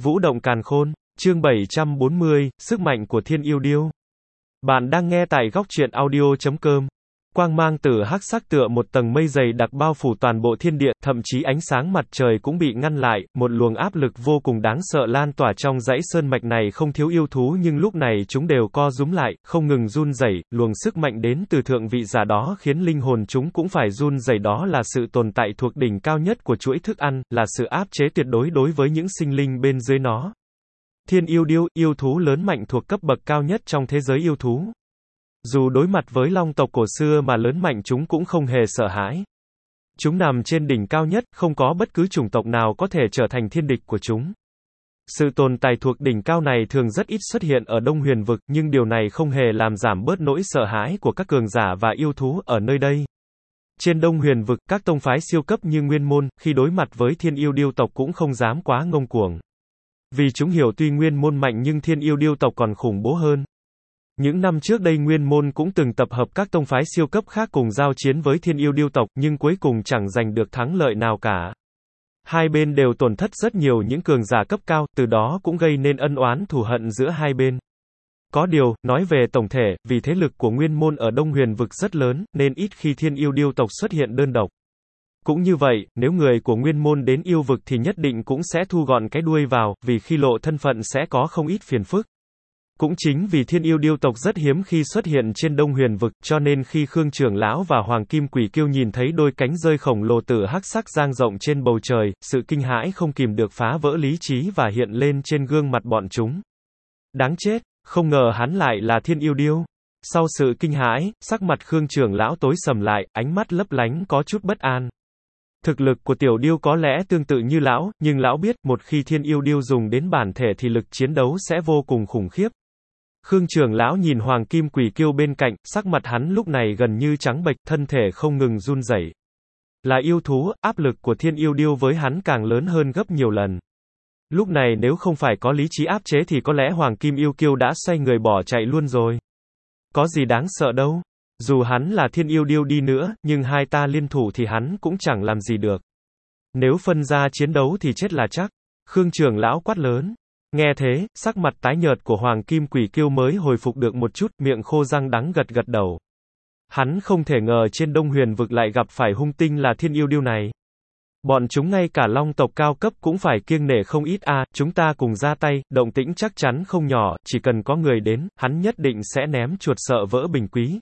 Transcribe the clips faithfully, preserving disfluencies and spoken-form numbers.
Vũ động càn khôn, chương bảy trăm bốn mươi, sức mạnh của thiên yêu điêu. Bạn đang nghe tại góc truyện audio chấm com. Quang mang tử hắc sắc tựa một tầng mây dày đặc bao phủ toàn bộ thiên địa, thậm chí ánh sáng mặt trời cũng bị ngăn lại, một luồng áp lực vô cùng đáng sợ lan tỏa trong dãy sơn mạch này không thiếu yêu thú nhưng lúc này chúng đều co rúm lại, không ngừng run rẩy, luồng sức mạnh đến từ thượng vị giả đó khiến linh hồn chúng cũng phải run rẩy, đó là sự tồn tại thuộc đỉnh cao nhất của chuỗi thức ăn, là sự áp chế tuyệt đối đối với những sinh linh bên dưới nó. Thiên yêu điêu, yêu thú lớn mạnh thuộc cấp bậc cao nhất trong thế giới yêu thú. Dù đối mặt với long tộc cổ xưa mà lớn mạnh chúng cũng không hề sợ hãi. Chúng nằm trên đỉnh cao nhất, không có bất cứ chủng tộc nào có thể trở thành thiên địch của chúng. Sự tồn tại thuộc đỉnh cao này thường rất ít xuất hiện ở Đông Huyền vực, nhưng điều này không hề làm giảm bớt nỗi sợ hãi của các cường giả và yêu thú ở nơi đây. Trên Đông Huyền vực, các tông phái siêu cấp như Nguyên Môn, khi đối mặt với thiên yêu điêu tộc cũng không dám quá ngông cuồng. Vì chúng hiểu tuy Nguyên Môn mạnh nhưng thiên yêu điêu tộc còn khủng bố hơn. Những năm trước đây Nguyên Môn cũng từng tập hợp các tông phái siêu cấp khác cùng giao chiến với thiên yêu điêu tộc, nhưng cuối cùng chẳng giành được thắng lợi nào cả. Hai bên đều tổn thất rất nhiều những cường giả cấp cao, từ đó cũng gây nên ân oán thù hận giữa hai bên. Có điều, nói về tổng thể, vì thế lực của Nguyên Môn ở Đông Huyền vực rất lớn, nên ít khi thiên yêu điêu tộc xuất hiện đơn độc. Cũng như vậy, nếu người của Nguyên Môn đến yêu vực thì nhất định cũng sẽ thu gọn cái đuôi vào, vì khi lộ thân phận sẽ có không ít phiền phức. Cũng chính vì thiên yêu điêu tộc rất hiếm khi xuất hiện trên Đông Huyền vực, cho nên khi Khương Trưởng Lão và Hoàng Kim Quỷ Kiêu nhìn thấy đôi cánh rơi khổng lồ tử hắc sắc dang rộng trên bầu trời, sự kinh hãi không kìm được phá vỡ lý trí và hiện lên trên gương mặt bọn chúng. Đáng chết, không ngờ hắn lại là thiên yêu điêu. Sau sự kinh hãi, sắc mặt Khương Trưởng Lão tối sầm lại, ánh mắt lấp lánh có chút bất an. Thực lực của tiểu điêu có lẽ tương tự như lão, nhưng lão biết, một khi thiên yêu điêu dùng đến bản thể thì lực chiến đấu sẽ vô cùng khủng khiếp. Khương Trưởng Lão nhìn Hoàng Kim Quỷ Kiêu bên cạnh, sắc mặt hắn lúc này gần như trắng bệch, thân thể không ngừng run rẩy. Là yêu thú, áp lực của thiên yêu điêu với hắn càng lớn hơn gấp nhiều lần. Lúc này nếu không phải có lý trí áp chế thì có lẽ Hoàng Kim Yêu Kiêu đã xoay người bỏ chạy luôn rồi. Có gì đáng sợ đâu. Dù hắn là thiên yêu điêu đi nữa, nhưng hai ta liên thủ thì hắn cũng chẳng làm gì được. Nếu phân ra chiến đấu thì chết là chắc. Khương Trưởng Lão quát lớn. Nghe thế, sắc mặt tái nhợt của Hoàng Kim Quỷ Kiêu mới hồi phục được một chút, miệng khô răng đắng gật gật đầu. Hắn không thể ngờ trên Đông Huyền vực lại gặp phải hung tinh là thiên yêu điêu này. Bọn chúng ngay cả long tộc cao cấp cũng phải kiêng nể không ít a, à, chúng ta cùng ra tay, động tĩnh chắc chắn không nhỏ, chỉ cần có người đến, hắn nhất định sẽ ném chuột sợ vỡ bình quý.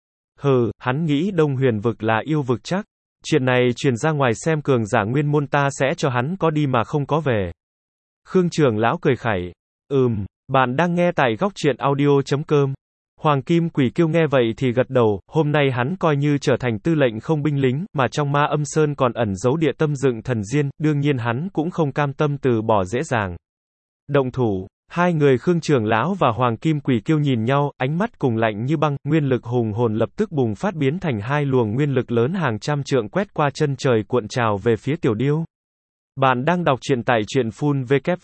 Hừ, hắn nghĩ Đông Huyền vực là yêu vực chắc. Chuyện này truyền ra ngoài xem cường giả Nguyên Môn ta sẽ cho hắn có đi mà không có về. Khương Trưởng Lão cười khẩy. Ừm, bạn đang nghe tại góc truyện audio chấm com. Hoàng Kim Quỷ Kiêu nghe vậy thì gật đầu, hôm nay hắn coi như trở thành tư lệnh không binh lính, mà trong Ma Âm Sơn còn ẩn giấu địa tâm dựng thần diên, đương nhiên hắn cũng không cam tâm từ bỏ dễ dàng. Động thủ, hai người Khương Trưởng Lão và Hoàng Kim Quỷ Kiêu nhìn nhau, ánh mắt cùng lạnh như băng, nguyên lực hùng hồn lập tức bùng phát biến thành hai luồng nguyên lực lớn hàng trăm trượng quét qua chân trời cuộn trào về phía tiểu điêu. Bạn đang đọc truyện tại truyện phun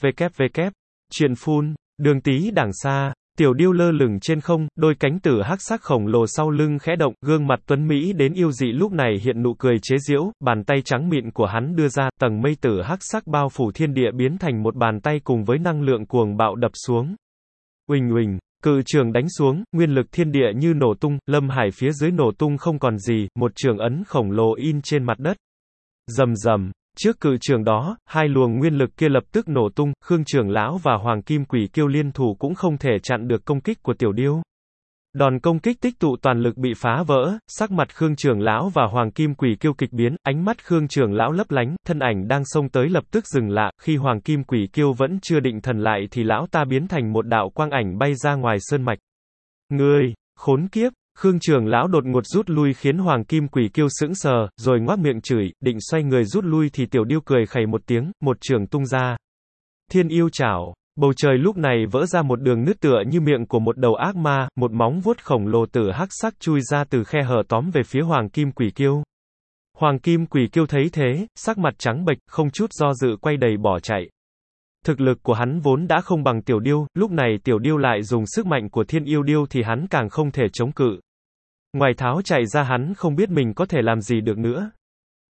www. Truyện phun, đường tí đằng xa, tiểu điêu lơ lửng trên không, đôi cánh tử hắc sắc khổng lồ sau lưng khẽ động, gương mặt tuấn mỹ đến yêu dị lúc này hiện nụ cười chế giễu, bàn tay trắng mịn của hắn đưa ra, tầng mây tử hắc sắc bao phủ thiên địa biến thành một bàn tay cùng với năng lượng cuồng bạo đập xuống. Uỳnh uỳnh, cự trường đánh xuống, nguyên lực thiên địa như nổ tung, lâm hải phía dưới nổ tung không còn gì, một trường ấn khổng lồ in trên mặt đất. Rầm rầm. Trước cự trường đó, hai luồng nguyên lực kia lập tức nổ tung, Khương Trưởng Lão và Hoàng Kim Quỷ Kiêu liên thủ cũng không thể chặn được công kích của tiểu điêu. Đòn công kích tích tụ toàn lực bị phá vỡ, sắc mặt Khương Trưởng Lão và Hoàng Kim Quỷ Kiêu kịch biến, ánh mắt Khương Trưởng Lão lấp lánh, thân ảnh đang xông tới lập tức dừng lại, khi Hoàng Kim Quỷ Kiêu vẫn chưa định thần lại thì lão ta biến thành một đạo quang ảnh bay ra ngoài sơn mạch. Ngươi, khốn kiếp! Khương Trưởng Lão đột ngột rút lui khiến Hoàng Kim Quỷ Kiêu sững sờ, rồi ngoác miệng chửi, định xoay người rút lui thì tiểu điêu cười khẩy một tiếng, một chưởng tung ra. Thiên yêu chảo, bầu trời lúc này vỡ ra một đường nứt tựa như miệng của một đầu ác ma, một móng vuốt khổng lồ tử hắc sắc chui ra từ khe hở tóm về phía Hoàng Kim Quỷ Kiêu. Hoàng Kim Quỷ Kiêu thấy thế, sắc mặt trắng bệch, không chút do dự quay đầy bỏ chạy. Thực lực của hắn vốn đã không bằng tiểu điêu, lúc này tiểu điêu lại dùng sức mạnh của thiên yêu điêu thì hắn càng không thể chống cự. Ngoài tháo chạy ra hắn không biết mình có thể làm gì được nữa.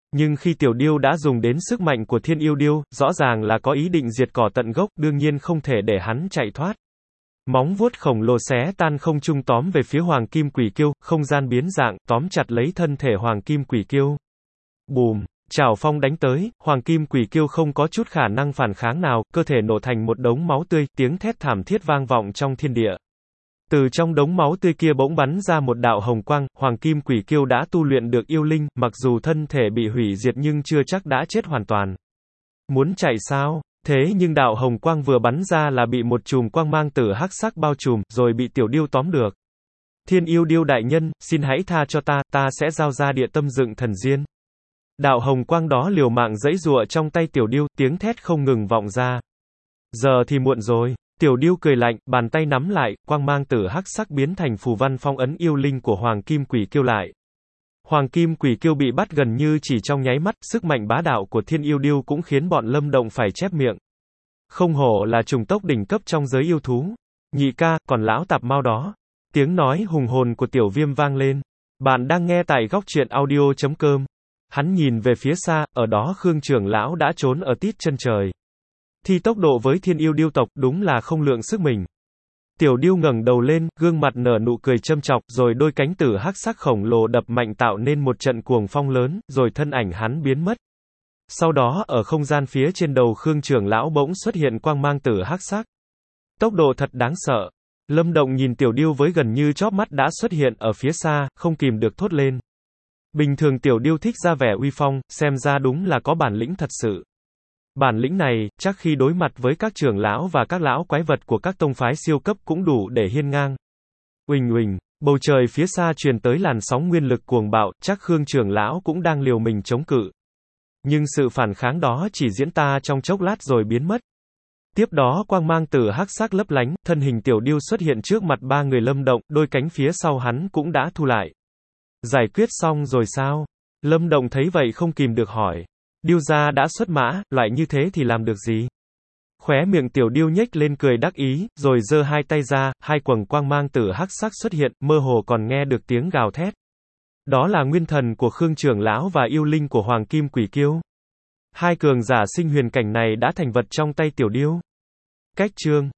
Nhưng khi tiểu điêu đã dùng đến sức mạnh của thiên yêu điêu, rõ ràng là có ý định diệt cỏ tận gốc, đương nhiên không thể để hắn chạy thoát. Móng vuốt khổng lồ xé tan không trung tóm về phía hoàng kim quỷ kiêu, không gian biến dạng, tóm chặt lấy thân thể hoàng kim quỷ kiêu. Bùm! Chảo phong đánh tới, hoàng kim quỷ kiêu không có chút khả năng phản kháng nào, cơ thể nổ thành một đống máu tươi, tiếng thét thảm thiết vang vọng trong thiên địa. Từ trong đống máu tươi kia bỗng bắn ra một đạo hồng quang, hoàng kim quỷ kiêu đã tu luyện được yêu linh, mặc dù thân thể bị hủy diệt nhưng chưa chắc đã chết hoàn toàn. Muốn chạy sao? Thế nhưng đạo hồng quang vừa bắn ra là bị một chùm quang mang tử hắc sắc bao trùm, rồi bị tiểu điêu tóm được. Thiên yêu điêu đại nhân, xin hãy tha cho ta, ta sẽ giao ra địa tâm dựng thần diên. Đạo hồng quang đó liều mạng giãy giụa trong tay tiểu điêu, tiếng thét không ngừng vọng ra. Giờ thì muộn rồi. Tiểu điêu cười lạnh, bàn tay nắm lại, quang mang tử hắc sắc biến thành phù văn phong ấn yêu linh của hoàng kim quỷ kiêu lại. Hoàng kim quỷ kiêu bị bắt gần như chỉ trong nháy mắt, sức mạnh bá đạo của thiên yêu điêu cũng khiến bọn Lâm Động phải chép miệng. Không hổ là trùng tốc đỉnh cấp trong giới yêu thú. Nhị ca, còn lão tạp mau đó. Tiếng nói hùng hồn của tiểu viêm vang lên. Bạn đang nghe tại góc truyện audio chấm com. Hắn nhìn về phía xa, ở đó Khương trưởng lão đã trốn ở tít chân trời. Thi tốc độ với thiên yêu điêu tộc đúng là không lượng sức mình. Tiểu điêu ngẩng đầu lên, gương mặt nở nụ cười châm chọc, rồi đôi cánh tử hắc sắc khổng lồ đập mạnh tạo nên một trận cuồng phong lớn, rồi thân ảnh hắn biến mất. Sau đó ở không gian phía trên đầu Khương trưởng lão bỗng xuất hiện quang mang tử hắc sắc. Tốc độ thật đáng sợ. Lâm Động nhìn tiểu điêu với gần như chóp mắt đã xuất hiện ở phía xa, không kìm được thốt lên. Bình thường tiểu điêu thích ra vẻ uy phong, xem ra đúng là có bản lĩnh thật sự. Bản lĩnh này, chắc khi đối mặt với các trưởng lão và các lão quái vật của các tông phái siêu cấp cũng đủ để hiên ngang. Uỳnh uỳnh, bầu trời phía xa truyền tới làn sóng nguyên lực cuồng bạo, chắc Khương trưởng lão cũng đang liều mình chống cự. Nhưng sự phản kháng đó chỉ diễn ta trong chốc lát rồi biến mất. Tiếp đó quang mang tử hắc sắc lấp lánh, thân hình tiểu điêu xuất hiện trước mặt ba người Lâm Động, đôi cánh phía sau hắn cũng đã thu lại. Giải quyết xong rồi sao? Lâm Động thấy vậy không kìm được hỏi. Điêu gia đã xuất mã, loại như thế thì làm được gì? Khóe miệng tiểu điêu nhếch lên cười đắc ý, rồi giơ hai tay ra, hai quầng quang mang tử hắc sắc xuất hiện, mơ hồ còn nghe được tiếng gào thét. Đó là nguyên thần của Khương trưởng lão và yêu linh của hoàng kim quỷ kiêu. Hai cường giả sinh huyền cảnh này đã thành vật trong tay tiểu điêu. Cách chương